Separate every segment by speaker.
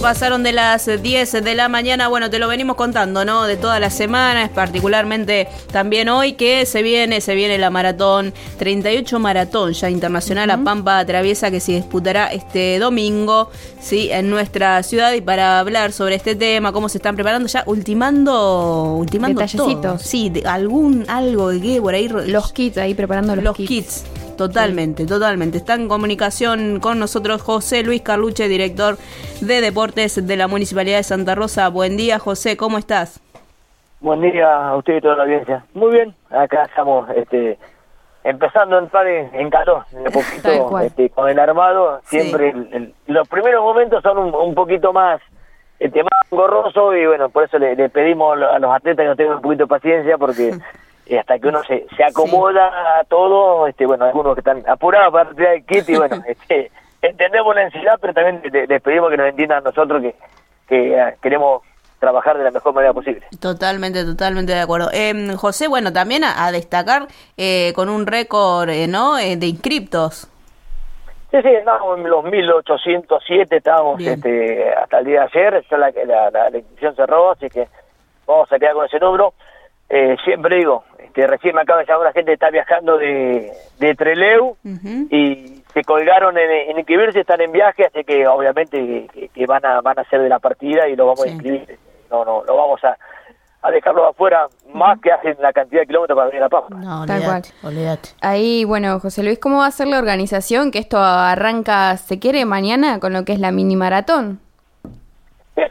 Speaker 1: pasaron de las 10 de la mañana. Bueno, te lo venimos contando, ¿no? De toda la semana, particularmente también hoy que se viene la maratón, 38 maratón ya internacional, La Pampa Traviesa, que se disputará este domingo, sí, en nuestra ciudad. Y para hablar sobre este tema, cómo se están preparando, ya ultimando
Speaker 2: detallecitos.
Speaker 1: todo. Sí, algo de qué por ahí.
Speaker 2: Los kits, ahí preparando los
Speaker 1: kits. Totalmente. Está en comunicación con nosotros José Luis Carluche, director de Deportes de la Municipalidad de Santa Rosa. Buen día, José, ¿cómo estás?
Speaker 3: Buen día a usted y toda la audiencia. Muy bien, acá estamos empezando a entrar en calor, de poquito, con el armado. Siempre los primeros momentos son un poquito más más engorroso, y bueno, por eso le pedimos a los atletas que nos tengan un poquito de paciencia, porque hasta que uno se acomoda a todo, bueno, algunos que están apurados para retirar el kit, y bueno, entendemos la ansiedad, pero también les pedimos que nos entiendan a nosotros que queremos trabajar de la mejor manera posible.
Speaker 1: Totalmente de acuerdo. José, bueno, también a destacar con un récord, ¿no? De inscriptos.
Speaker 3: Sí, estábamos en los 1807, estábamos hasta el día de ayer, ya la inscripción cerró, así que vamos a quedar con ese número. Siempre digo, recién me acaba de llamar, la gente está viajando de Trelew, y se colgaron en inscribirse, están en viaje, así que obviamente que van a ser de la partida y lo vamos a inscribir. No vamos a dejarlo afuera, más que hacen la cantidad de kilómetros para venir a La Pampa.
Speaker 1: No,
Speaker 2: olvídate. Ahí, bueno, José Luis, ¿cómo va a ser la organización? Que esto arranca, ¿se quiere mañana con lo que es la mini maratón?
Speaker 3: Sí,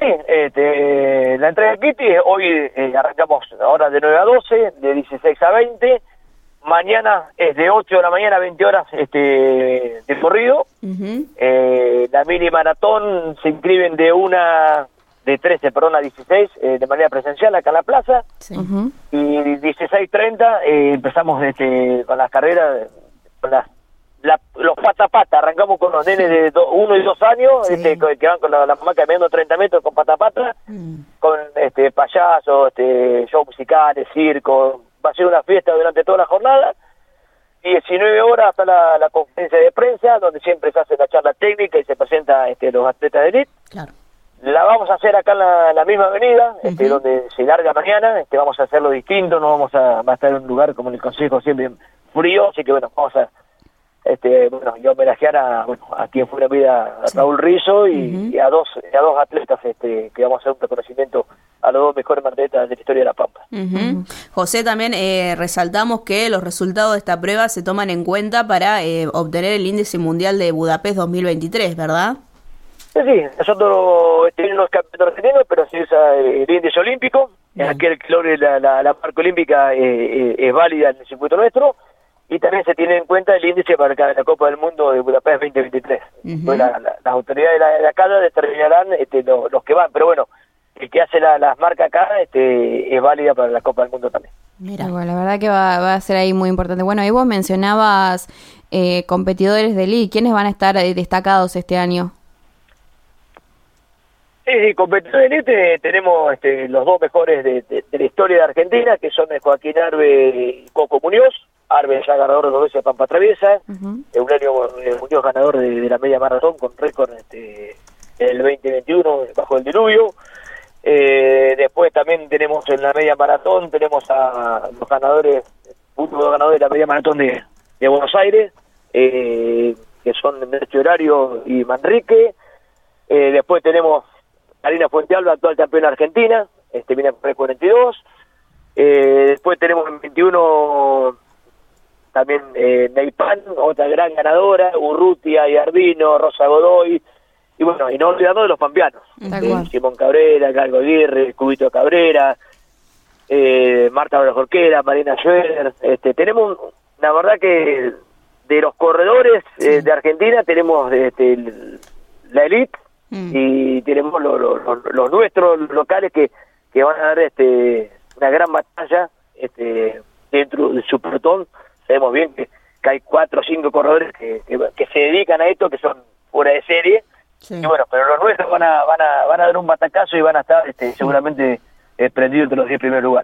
Speaker 3: la entrega de kit, hoy arrancamos ahora de 9 a 12, de 16 a 20, mañana es de 8 de la mañana a 20 horas de corrido. La mini maratón se inscriben de 13 a 16 de manera presencial acá en la plaza, y 16:30 empezamos con las carreras, con los pata, arrancamos con los nenes de 1 y 2 años, que van con la mamá caminando 30 metros con pata, con payasos, shows musicales, circo. Va a ser una fiesta durante toda la jornada. 19 horas hasta la conferencia de prensa, donde siempre se hace la charla técnica y se presenta los atletas de elite.
Speaker 1: Claro.
Speaker 3: La vamos a hacer acá en la misma avenida, donde se larga mañana. Vamos a hacerlo distinto, no va a estar en un lugar como en el Consejo, siempre frío, así que bueno, vamos a y homenajear a quien fue la vida, a Raúl Rizzo, y a dos atletas que vamos a hacer un reconocimiento a los dos mejores atletas de la historia de La Pampa.
Speaker 1: José, también resaltamos que los resultados de esta prueba se toman en cuenta para obtener el índice mundial de Budapest 2023, ¿verdad?
Speaker 3: Sí, nosotros tenemos campeonatos argentinos, pero se usa el índice olímpico. Aquel que logre la marca olímpica es válida en el circuito nuestro. Y también se tiene en cuenta el índice para la Copa del Mundo de Budapest 2023. Pues las autoridades de acá determinarán los que van, pero bueno, el que hace las marcas acá es válida para la Copa del Mundo también.
Speaker 2: Mira, bueno, la verdad que va a ser ahí muy importante. Bueno, ahí vos mencionabas competidores de elite. ¿Quiénes van a estar destacados este año?
Speaker 3: Sí, competidores de elite tenemos los dos mejores de la historia de Argentina, que son Joaquín Arbe y Coco Muñoz. Arbe ya ganador de 2 veces de Pampa Traviesa, Eulalio Muñoz ganador de la media maratón con récord en el 2021 bajo el diluvio. Después también tenemos en la media maratón, tenemos a los ganadores, últimos ganadores de la media maratón de Buenos Aires, que son Necho Horario y Manrique. Después tenemos Karina Fuentealba, actual campeona argentina, viene por el 42. Después tenemos en 21 también Neipan, otra gran ganadora, Urrutia, Ardino, Rosa Godoy, y bueno, y no olvidando de los pampeanos, Simón Cabrera, Carlos Aguirre, Cubito Cabrera, Marta Jorquera, Marina Schroeder. Tenemos, la verdad que de los corredores de Argentina tenemos la elite, y tenemos los nuestros locales que van a dar una gran batalla dentro del su pelotón. Sabemos bien que hay 4 o 5 corredores que se dedican a esto, que son fuera de serie, y bueno, pero los nuestros van a dar un batacazo y van a estar seguramente prendidos entre los 10 primeros lugares.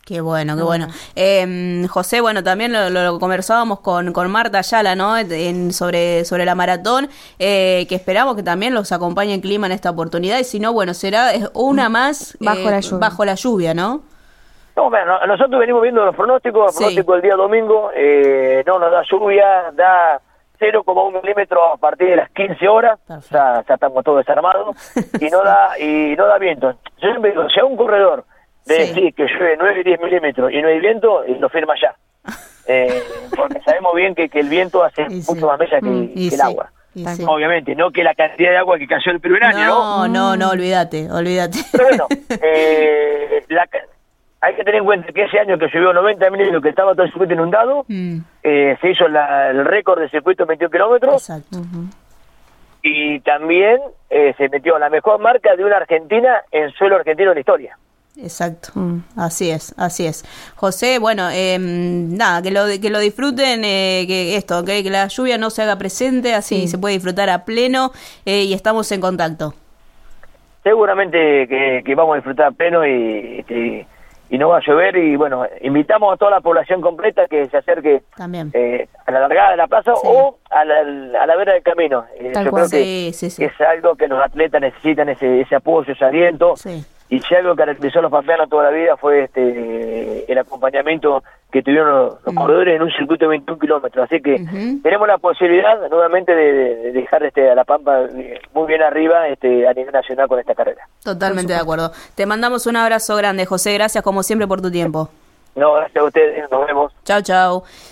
Speaker 1: Qué bueno, qué bueno. José, bueno, también lo conversábamos con Marta Ayala, ¿no? Sobre la maratón, que esperamos que también los acompañe el clima en esta oportunidad, y si no, bueno, será una más bajo la lluvia, ¿no?
Speaker 3: No, bueno, nosotros venimos viendo los pronósticos, el pronóstico del día domingo, no nos da lluvia, da 0,1 milímetros a partir de las 15 horas, ya estamos todos desarmados, y no da viento. Yo siempre digo, si a un corredor de decir que llueve 9 y 10 milímetros y no hay viento, lo firma ya. Porque sabemos bien que el viento hace mucho más mella que el agua. Obviamente, no que la cantidad de agua que cayó el primer año, ¿no?
Speaker 1: No, olvídate.
Speaker 3: Pero bueno, hay que tener en cuenta que ese año que llovió 90 milímetros, que estaba todo el circuito inundado, se hizo el récord del circuito en 21 kilómetros.
Speaker 1: Exacto.
Speaker 3: Y también se metió la mejor marca de una Argentina en suelo argentino en la historia.
Speaker 1: Exacto, así es. José, bueno, nada, que lo disfruten, que la lluvia no se haga presente, así se puede disfrutar a pleno, y estamos en contacto.
Speaker 3: Seguramente que vamos a disfrutar a pleno y no va a llover, y bueno, invitamos a toda la población completa que se acerque también a la largada de la plaza o a la vera del camino. Yo creo que es algo que los atletas necesitan, ese apoyo, ese aliento. Y si algo caracterizó a los pampeanos toda la vida fue el acompañamiento que tuvieron los corredores en un circuito de 21 kilómetros. Así que tenemos la posibilidad nuevamente de dejar a la Pampa muy bien arriba a nivel nacional con esta carrera.
Speaker 1: Totalmente de acuerdo. Te mandamos un abrazo grande, José. Gracias como siempre por tu tiempo.
Speaker 3: No, gracias a ustedes. Nos vemos.
Speaker 1: Chau.